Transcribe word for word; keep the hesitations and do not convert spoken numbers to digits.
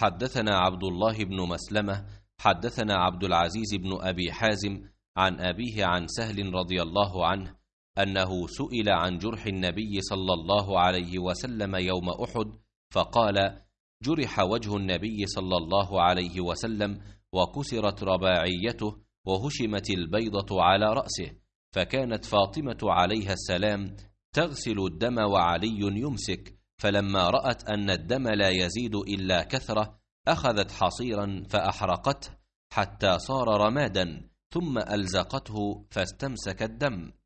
حدثنا عبد الله بن مسلمة حدثنا عبد العزيز بن أبي حازم عن أبيه عن سهل رضي الله عنه أنه سئل عن جرح النبي صلى الله عليه وسلم يوم أحد فقال: جرح وجه النبي صلى الله عليه وسلم وكسرت رباعيته وهشمت البيضة على رأسه، فكانت فاطمة عليها السلام تغسل الدم وعلي يمسك، فلما رأت أن الدم لا يزيد إلا كثرة أخذت حصيرا فأحرقته حتى صار رمادا ثم ألزقته فاستمسك الدم.